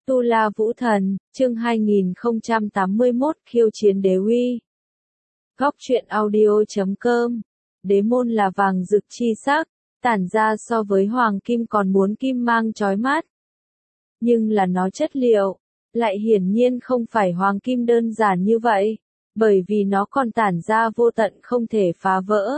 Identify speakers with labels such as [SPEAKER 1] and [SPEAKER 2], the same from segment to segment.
[SPEAKER 1] Tu La Vũ Thần, chương 2081 khiêu chiến đế uy. Góc truyện audio.com. Đế môn là vàng rực chi sắc, tản ra so với hoàng kim còn muốn kim mang chói mắt. Nhưng là nó chất liệu, lại hiển nhiên không phải hoàng kim đơn giản như vậy, bởi vì nó còn tản ra vô tận không thể phá vỡ.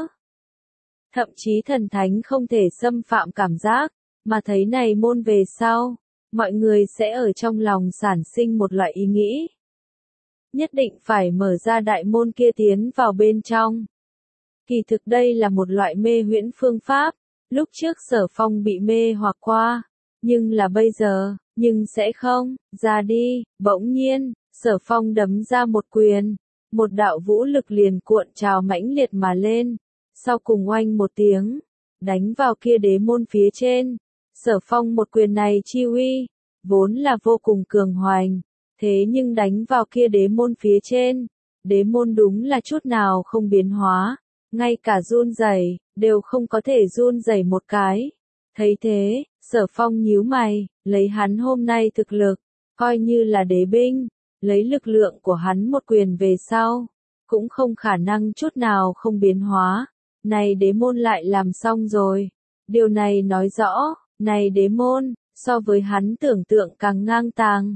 [SPEAKER 1] Thậm chí thần thánh không thể xâm phạm cảm giác, mà thấy này môn về sau, mọi người sẽ ở trong lòng sản sinh một loại ý nghĩ. Nhất định phải mở ra đại môn kia tiến vào bên trong. Kỳ thực đây là một loại mê huyễn phương pháp, lúc trước Sở Phong bị mê hoặc qua, nhưng là bây giờ, nhưng sẽ không, ra đi, bỗng nhiên, Sở Phong đấm ra một quyền, một đạo vũ lực liền cuộn trào mãnh liệt mà lên, sau cùng oanh một tiếng, đánh vào kia đế môn phía trên. Sở Phong một quyền này chi uy, vốn là vô cùng cường hoành, thế nhưng đánh vào kia đế môn phía trên, đế môn đúng là chút nào không biến hóa, ngay cả run rẩy đều không có thể run rẩy một cái. Thấy thế, Sở Phong nhíu mày, lấy hắn hôm nay thực lực, coi như là đế binh, lấy lực lượng của hắn một quyền về sau, cũng không khả năng chút nào không biến hóa. Này đế môn lại làm xong rồi. Điều này nói rõ, này đế môn, so với hắn tưởng tượng càng ngang tàng.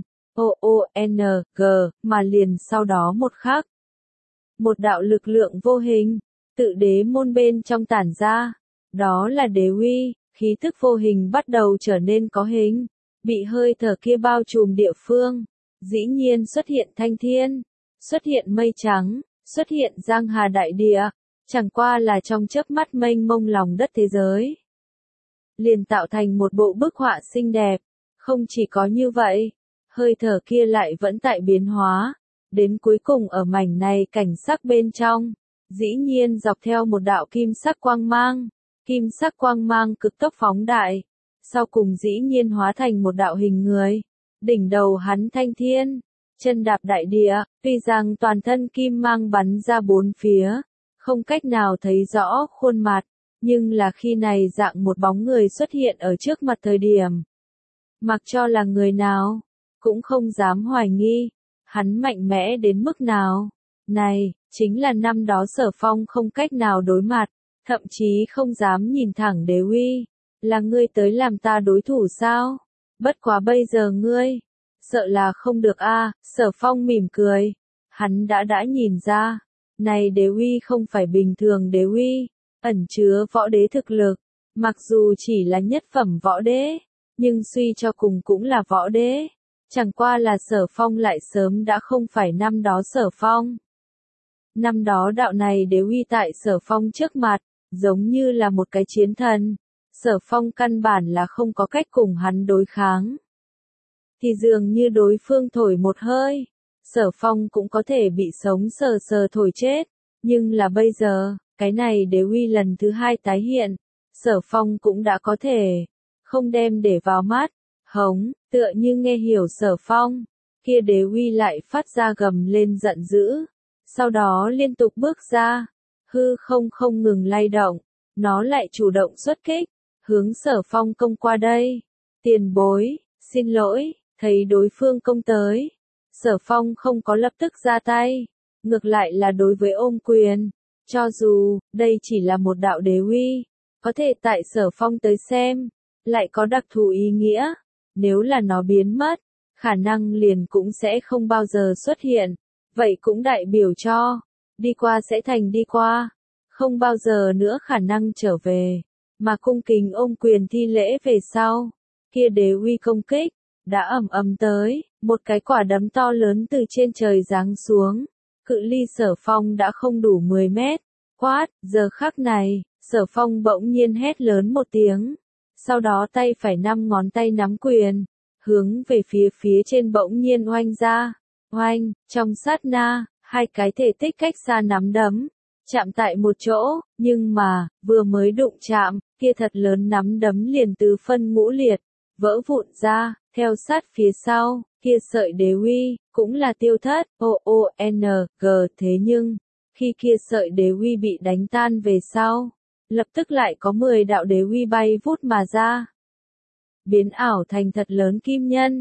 [SPEAKER 1] O-O-N-G, mà liền sau đó một khắc. Một đạo lực lượng vô hình, tự đế môn bên trong tản ra. Đó là đế uy, khí thức vô hình bắt đầu trở nên có hình. Bị hơi thở kia bao trùm địa phương. Dĩ nhiên xuất hiện thanh thiên, xuất hiện mây trắng, xuất hiện giang hà đại địa. Chẳng qua là trong chớp mắt mênh mông lòng đất thế giới. Liền tạo thành một bộ bức họa xinh đẹp. Không chỉ có như vậy, hơi thở kia lại vẫn tại biến hóa. Đến cuối cùng ở mảnh này cảnh sắc bên trong, dĩ nhiên dọc theo một đạo kim sắc quang mang. Kim sắc quang mang cực tốc phóng đại. Sau cùng dĩ nhiên hóa thành một đạo hình người. Đỉnh đầu hắn thanh thiên, chân đạp đại địa, tuy rằng toàn thân kim mang bắn ra bốn phía. Không cách nào thấy rõ khuôn mặt, nhưng là khi này dạng một bóng người xuất hiện ở trước mặt thời điểm. Mặc cho là người nào, cũng không dám hoài nghi, hắn mạnh mẽ đến mức nào. Này, chính là năm đó Sở Phong không cách nào đối mặt, thậm chí không dám nhìn thẳng đế uy. Là ngươi tới làm ta đối thủ sao? Bất quá bây giờ ngươi, sợ là không được a. Sở Phong mỉm cười, hắn đã nhìn ra. Này đế uy không phải bình thường đế uy, ẩn chứa võ đế thực lực, mặc dù chỉ là nhất phẩm võ đế, nhưng suy cho cùng cũng là võ đế, chẳng qua là Sở Phong lại sớm đã không phải năm đó Sở Phong. Năm đó đạo này đế uy tại Sở Phong trước mặt, giống như là một cái chiến thần, Sở Phong căn bản là không có cách cùng hắn đối kháng. Thì dường như đối phương thổi một hơi. Sở Phong cũng có thể bị sống sờ sờ thổi chết, nhưng là bây giờ, cái này đế uy lần thứ hai tái hiện, Sở Phong cũng đã có thể, không đem để vào mắt, hống, tựa như nghe hiểu Sở Phong, kia đế uy lại phát ra gầm lên giận dữ, sau đó liên tục bước ra, hư không ngừng lay động, nó lại chủ động xuất kích, hướng Sở Phong công qua đây. Tiền bối, xin lỗi, thấy đối phương công tới. Sở Phong không có lập tức ra tay, ngược lại là đối với ôm quyền, cho dù, đây chỉ là một đạo đế uy, có thể tại Sở Phong tới xem, lại có đặc thù ý nghĩa, nếu là nó biến mất, khả năng liền cũng sẽ không bao giờ xuất hiện, vậy cũng đại biểu cho, đi qua sẽ thành đi qua, không bao giờ nữa khả năng trở về, mà cung kính ôm quyền thi lễ về sau, kia đế uy công kích, đã ầm tới. Một cái quả đấm to lớn từ trên trời giáng xuống, cự ly Sở Phong đã không đủ 10 mét, quát, giờ khắc này, Sở Phong bỗng nhiên hét lớn một tiếng, sau đó tay phải 5 ngón tay nắm quyền, hướng về phía trên bỗng nhiên oanh ra, oanh, trong sát na, hai cái thể tích cách xa nắm đấm, chạm tại một chỗ, nhưng mà, vừa mới đụng chạm, kia thật lớn nắm đấm liền tứ phân ngũ liệt, vỡ vụn ra, theo sát phía sau. Kia sợi đế uy, cũng là tiêu thất, O-O-N-G, thế nhưng, khi kia sợi đế uy bị đánh tan về sau, lập tức lại có 10 đạo đế uy bay vút mà ra. Biến ảo thành thật lớn kim nhân,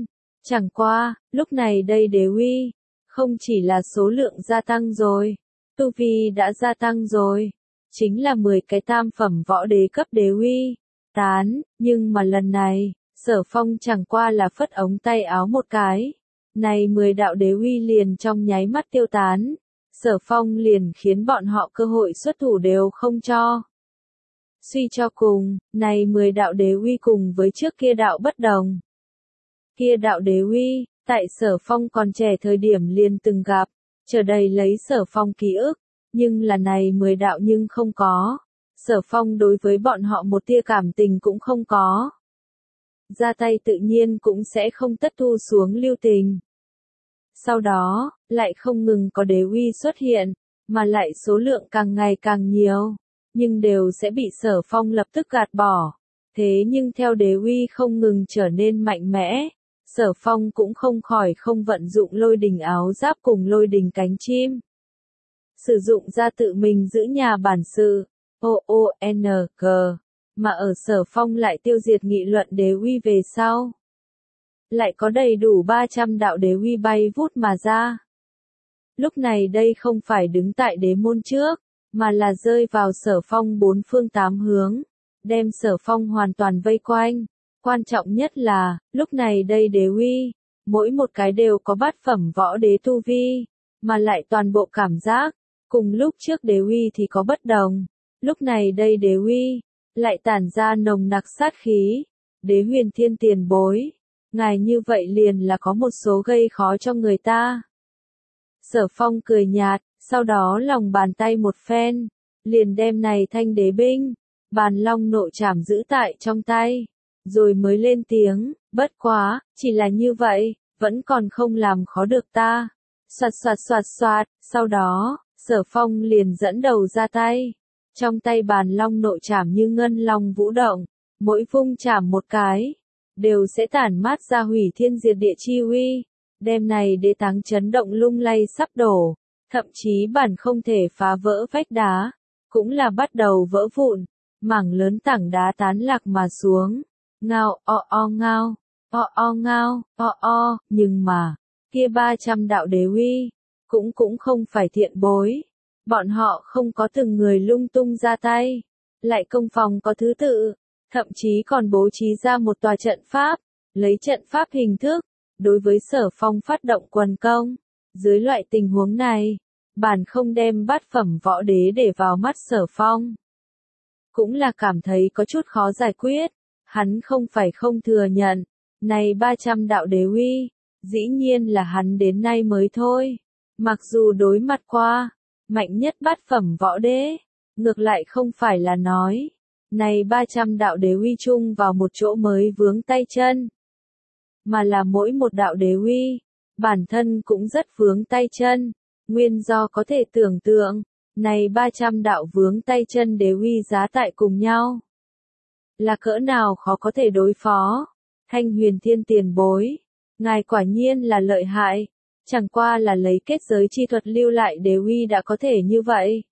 [SPEAKER 1] Chẳng qua, lúc này đây đế uy, không chỉ là số lượng gia tăng rồi, tu vi đã gia tăng rồi, chính là 10 cái tam phẩm võ đế cấp đế uy, tán, nhưng mà lần này, Sở Phong chẳng qua là phất ống tay áo một cái, này 10 đạo đế uy liền trong nháy mắt tiêu tán, Sở Phong liền khiến bọn họ cơ hội xuất thủ đều không cho. Suy cho cùng, này 10 đạo đế uy cùng với trước kia đạo bất đồng. Kia đạo đế uy, tại Sở Phong còn trẻ thời điểm liền từng gặp, chờ đầy lấy Sở Phong ký ức, nhưng là này 10 đạo nhưng không có. Sở Phong đối với bọn họ một tia cảm tình cũng không có. Ra tay tự nhiên cũng sẽ không tất thu xuống lưu tình. Sau đó, lại không ngừng có đế uy xuất hiện, mà lại số lượng càng ngày càng nhiều, nhưng đều sẽ bị Sở Phong lập tức gạt bỏ. Thế nhưng theo đế uy không ngừng trở nên mạnh mẽ, Sở Phong cũng không khỏi không vận dụng lôi đình áo giáp cùng lôi đình cánh chim. Sử dụng ra tự mình giữ nhà bản sự, OONG, mà ở Sở Phong lại tiêu diệt nghị luận đế uy về sau. Lại có đầy đủ 300 đạo đế uy bay vút mà ra. Lúc này đây không phải đứng tại đế môn trước, mà là rơi vào Sở Phong bốn phương tám hướng, đem Sở Phong hoàn toàn vây quanh. Quan trọng nhất là, lúc này đây đế uy, mỗi một cái đều có bát phẩm võ đế tu vi, mà lại toàn bộ cảm giác, cùng lúc trước đế uy thì có bất đồng. Lúc này đây đế uy, lại tản ra nồng nặc sát khí. Đế Huyền Thiên tiền bối, ngài như vậy liền là có một số gây khó cho người ta. Sở Phong cười nhạt, sau đó lòng bàn tay một phen, liền đem này thanh đế binh, bàn long nội trảm giữ tại trong tay, rồi mới lên tiếng, bất quá, chỉ là như vậy, vẫn còn không làm khó được ta. Soạt soạt soạt soạt, sau đó, Sở Phong liền dẫn đầu ra tay. Trong tay bàn long nội trảm như ngân long vũ động, mỗi vung trảm một cái, đều sẽ tản mát ra hủy thiên diệt địa chi uy, đem này đế táng chấn động lung lay sắp đổ, thậm chí bản không thể phá vỡ vách đá, cũng là bắt đầu vỡ vụn, mảng lớn tảng đá tán lạc mà xuống, ngao ngao, ngao, nhưng mà, kia 300 đạo đế uy, cũng không phải thiện bối. Bọn họ không có từng người lung tung ra tay, lại công phòng có thứ tự, thậm chí còn bố trí ra một tòa trận pháp, lấy trận pháp hình thức, đối với Sở Phong phát động quần công. Dưới loại tình huống này, bản không đem bát phẩm võ đế để vào mắt Sở Phong. Cũng là cảm thấy có chút khó giải quyết, hắn không phải không thừa nhận, này 300 đạo đế uy, dĩ nhiên là hắn đến nay mới thôi, mặc dù đối mặt qua mạnh nhất bát phẩm võ đế, ngược lại không phải là nói, này 300 đạo đế uy chung vào một chỗ mới vướng tay chân, mà là mỗi một đạo đế uy, bản thân cũng rất vướng tay chân, nguyên do có thể tưởng tượng, này 300 đạo vướng tay chân đế uy giá tại cùng nhau, là cỡ nào khó có thể đối phó. Thanh Huyền Thiên tiền bối, ngài quả nhiên là lợi hại. Chẳng qua là lấy kết giới chi thuật lưu lại đế uy đã có thể như vậy.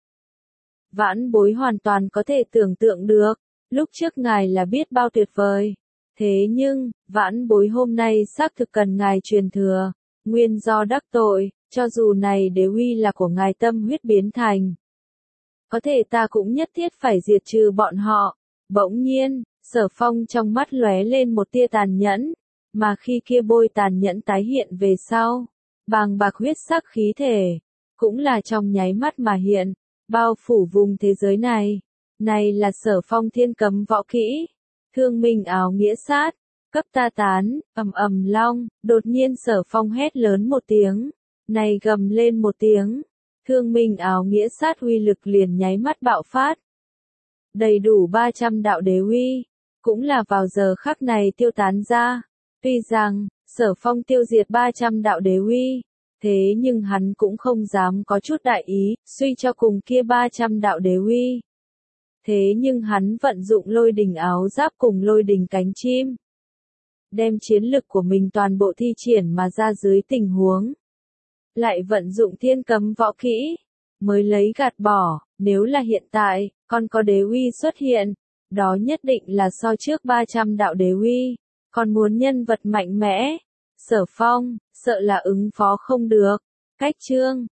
[SPEAKER 1] Vãn bối hoàn toàn có thể tưởng tượng được, lúc trước ngài là biết bao tuyệt vời. Thế nhưng, vãn bối hôm nay xác thực cần ngài truyền thừa, nguyên do đắc tội, cho dù này đế uy là của ngài tâm huyết biến thành. Có thể ta cũng nhất thiết phải diệt trừ bọn họ. Bỗng nhiên, Sở Phong trong mắt lóe lên một tia tàn nhẫn, mà khi kia bôi tàn nhẫn tái hiện về sau. Bàng bạc huyết sắc khí thể, cũng là trong nháy mắt mà hiện, bao phủ vùng thế giới này. Này là Sở Phong thiên cấm võ kỹ, thương minh áo nghĩa sát, cấp ta tán, ầm long, đột nhiên Sở Phong hét lớn một tiếng, này gầm lên một tiếng, thương minh áo nghĩa sát uy lực liền nháy mắt bạo phát. Đầy đủ 300 đạo đế uy, cũng là vào giờ khắc này tiêu tán ra, tuy rằng, Sở Phong tiêu diệt 300 đạo đế uy, thế nhưng hắn cũng không dám có chút đại ý, suy cho cùng kia 300 đạo đế uy. Thế nhưng hắn vận dụng lôi đình áo giáp cùng lôi đình cánh chim, đem chiến lực của mình toàn bộ thi triển mà ra dưới tình huống. Lại vận dụng thiên cấm võ kỹ, mới lấy gạt bỏ, nếu là hiện tại, còn có đế uy xuất hiện, đó nhất định là so trước 300 đạo đế uy. Còn muốn nhân vật mạnh mẽ, Sở Phong, sợ là ứng phó không được. Cách chương